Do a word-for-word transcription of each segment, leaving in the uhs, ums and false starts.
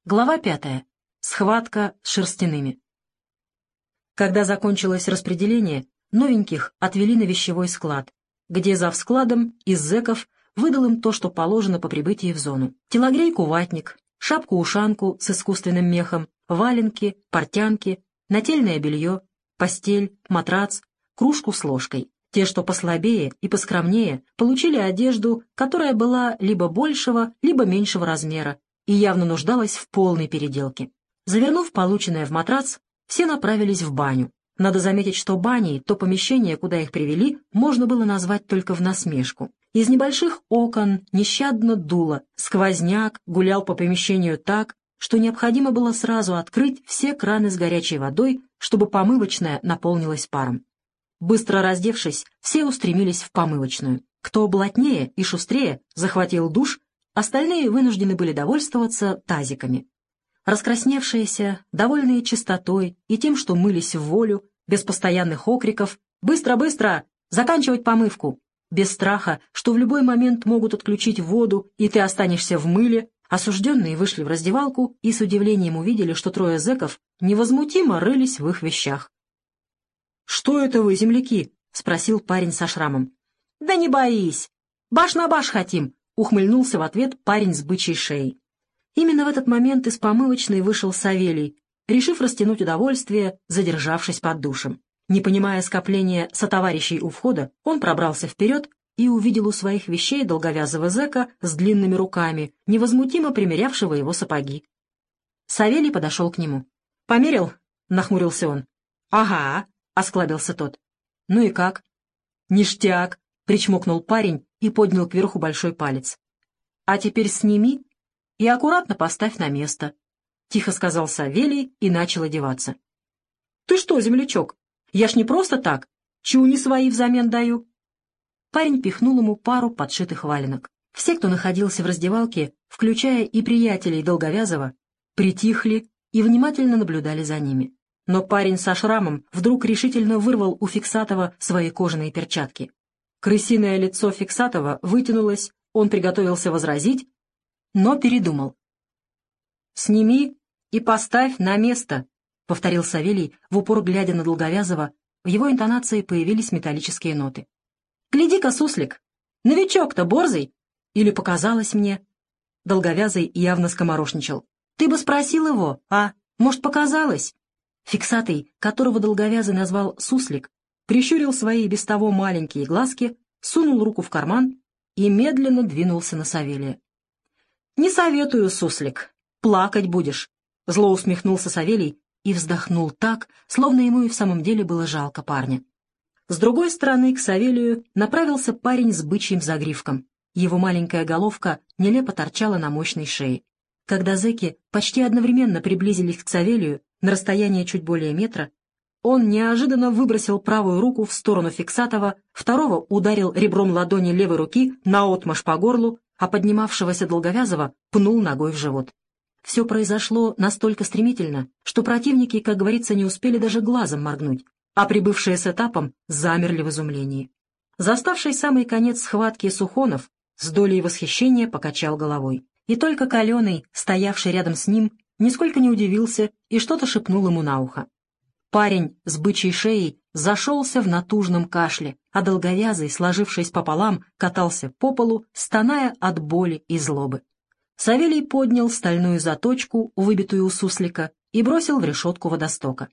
Глава пятая. Схватка с шерстяными. Когда закончилось распределение, новеньких отвели на вещевой склад, где завскладом из зэков выдал им то, что положено по прибытии в зону. Телогрейку-ватник, шапку-ушанку с искусственным мехом, валенки, портянки, нательное белье, постель, матрац, кружку с ложкой. Те, что послабее и поскромнее, получили одежду, которая была либо большего, либо меньшего размера, и явно нуждалась в полной переделке. Завернув полученное в матрац, все направились в баню. Надо заметить, что баней то помещение, куда их привели, можно было назвать только в насмешку. Из небольших окон нещадно дуло, сквозняк гулял по помещению так, что необходимо было сразу открыть все краны с горячей водой, чтобы помывочная наполнилась паром. Быстро раздевшись, все устремились в помывочную. Кто блатнее и шустрее захватил душ, остальные вынуждены были довольствоваться тазиками. Раскрасневшиеся, довольные чистотой и тем, что мылись в волю, без постоянных окриков «Быстро, быстро! Заканчивать помывку!», без страха, что в любой момент могут отключить воду, и ты останешься в мыле, осужденные вышли в раздевалку и с удивлением увидели, что трое зэков невозмутимо рылись в их вещах. «Что это вы, земляки?» — спросил парень со шрамом. «Да не боись! Баш на баш хотим!» — ухмыльнулся в ответ парень с бычьей шеей. Именно в этот момент из помывочной вышел Савелий, решив растянуть удовольствие, задержавшись под душем. Не понимая скопления сотоварищей у входа, он пробрался вперед и увидел у своих вещей долговязого зэка с длинными руками, невозмутимо примерявшего его сапоги. Савелий подошел к нему. «Померил?» — нахмурился он. «Ага», — осклабился тот. «Ну и как?» «Ништяк», — причмокнул парень и поднял кверху большой палец. «А теперь сними и аккуратно поставь на место», — тихо сказал Савелий и начал одеваться. «Ты что, землячок? Я ж не просто так. Чуни свои взамен даю». Парень пихнул ему пару подшитых валенок. Все, кто находился в раздевалке, включая и приятелей Долговязова, притихли и внимательно наблюдали за ними. Но парень со шрамом вдруг решительно вырвал у Фиксатова свои кожаные перчатки. Крысиное лицо Фиксатова вытянулось, он приготовился возразить, но передумал. «Сними и поставь на место», — повторил Савелий, в упор глядя на Долговязова. В его интонации появились металлические ноты. «Гляди-ка, суслик, новичок-то борзый? Или показалось мне?» Долговязый явно скоморошничал. «Ты бы спросил его, а? Может, показалось?» Фиксатый, которого Долговязый назвал суслик, прищурил свои без того маленькие глазки, сунул руку в карман и медленно двинулся на Савелия. «Не советую, суслик, плакать будешь», — зло усмехнулся Савелий и вздохнул так, словно ему и в самом деле было жалко парня. С другой стороны к Савелию направился парень с бычьим загривком. Его маленькая головка нелепо торчала на мощной шее. Когда зэки почти одновременно приблизились к Савелию на расстояние чуть более метра, он неожиданно выбросил правую руку в сторону Фиксатова, второго ударил ребром ладони левой руки наотмашь по горлу, а поднимавшегося Долговязова пнул ногой в живот. Все произошло настолько стремительно, что противники, как говорится, не успели даже глазом моргнуть, а прибывшие с этапом замерли в изумлении. Заставший самый конец схватки Сухонов с долей восхищения покачал головой. И только Каленый, стоявший рядом с ним, нисколько не удивился и что-то шепнул ему на ухо. Парень с бычьей шеей зашелся в натужном кашле, а Долговязый, сложившись пополам, катался по полу, стоная от боли и злобы. Савелий поднял стальную заточку, выбитую у суслика, и бросил в решетку водостока.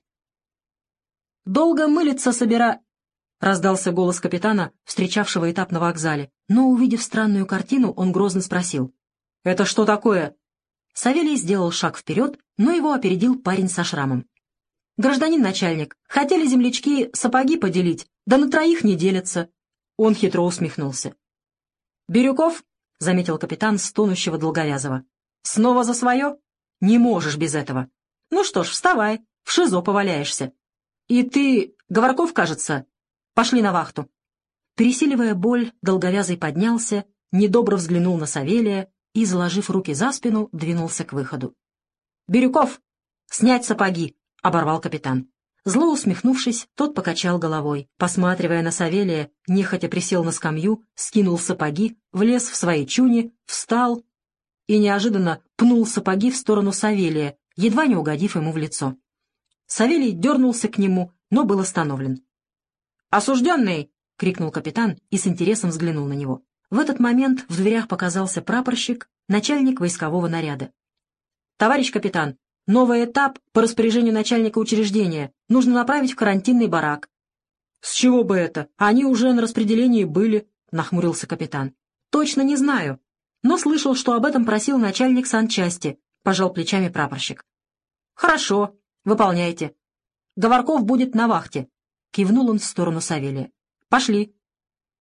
«Долго мылиться собира...» — раздался голос капитана, встречавшего этап на вокзале, но, увидев странную картину, он грозно спросил. «Это что такое?» Савелий сделал шаг вперед, но его опередил парень со шрамом. «Гражданин начальник, хотели землячки сапоги поделить, да на троих не делятся». Он хитро усмехнулся. «Бирюков?» — заметил капитан стонущего Долговязова. «Снова за свое? Не можешь без этого. Ну что ж, вставай, в ШИЗО поваляешься. И ты, Говорков, кажется, пошли на вахту». Пересиливая боль, Долговязый поднялся, недобро взглянул на Савелия и, заложив руки за спину, двинулся к выходу. «Бирюков, снять сапоги!» — оборвал капитан. Зло усмехнувшись, тот покачал головой, посматривая на Савелия, нехотя присел на скамью, скинул сапоги, влез в свои чуни, встал и неожиданно пнул сапоги в сторону Савелия, едва не угодив ему в лицо. Савелий дернулся к нему, но был остановлен. «Осужденный!» — крикнул капитан и с интересом взглянул на него. В этот момент в дверях показался прапорщик, начальник войскового наряда. «Товарищ капитан, новый этап по распоряжению начальника учреждения нужно направить в карантинный барак». «С чего бы это? Они уже на распределении были», — нахмурился капитан. «Точно не знаю, но слышал, что об этом просил начальник санчасти», — пожал плечами прапорщик. «Хорошо, выполняйте. Говорков будет на вахте», — кивнул он в сторону Савелия. «Пошли».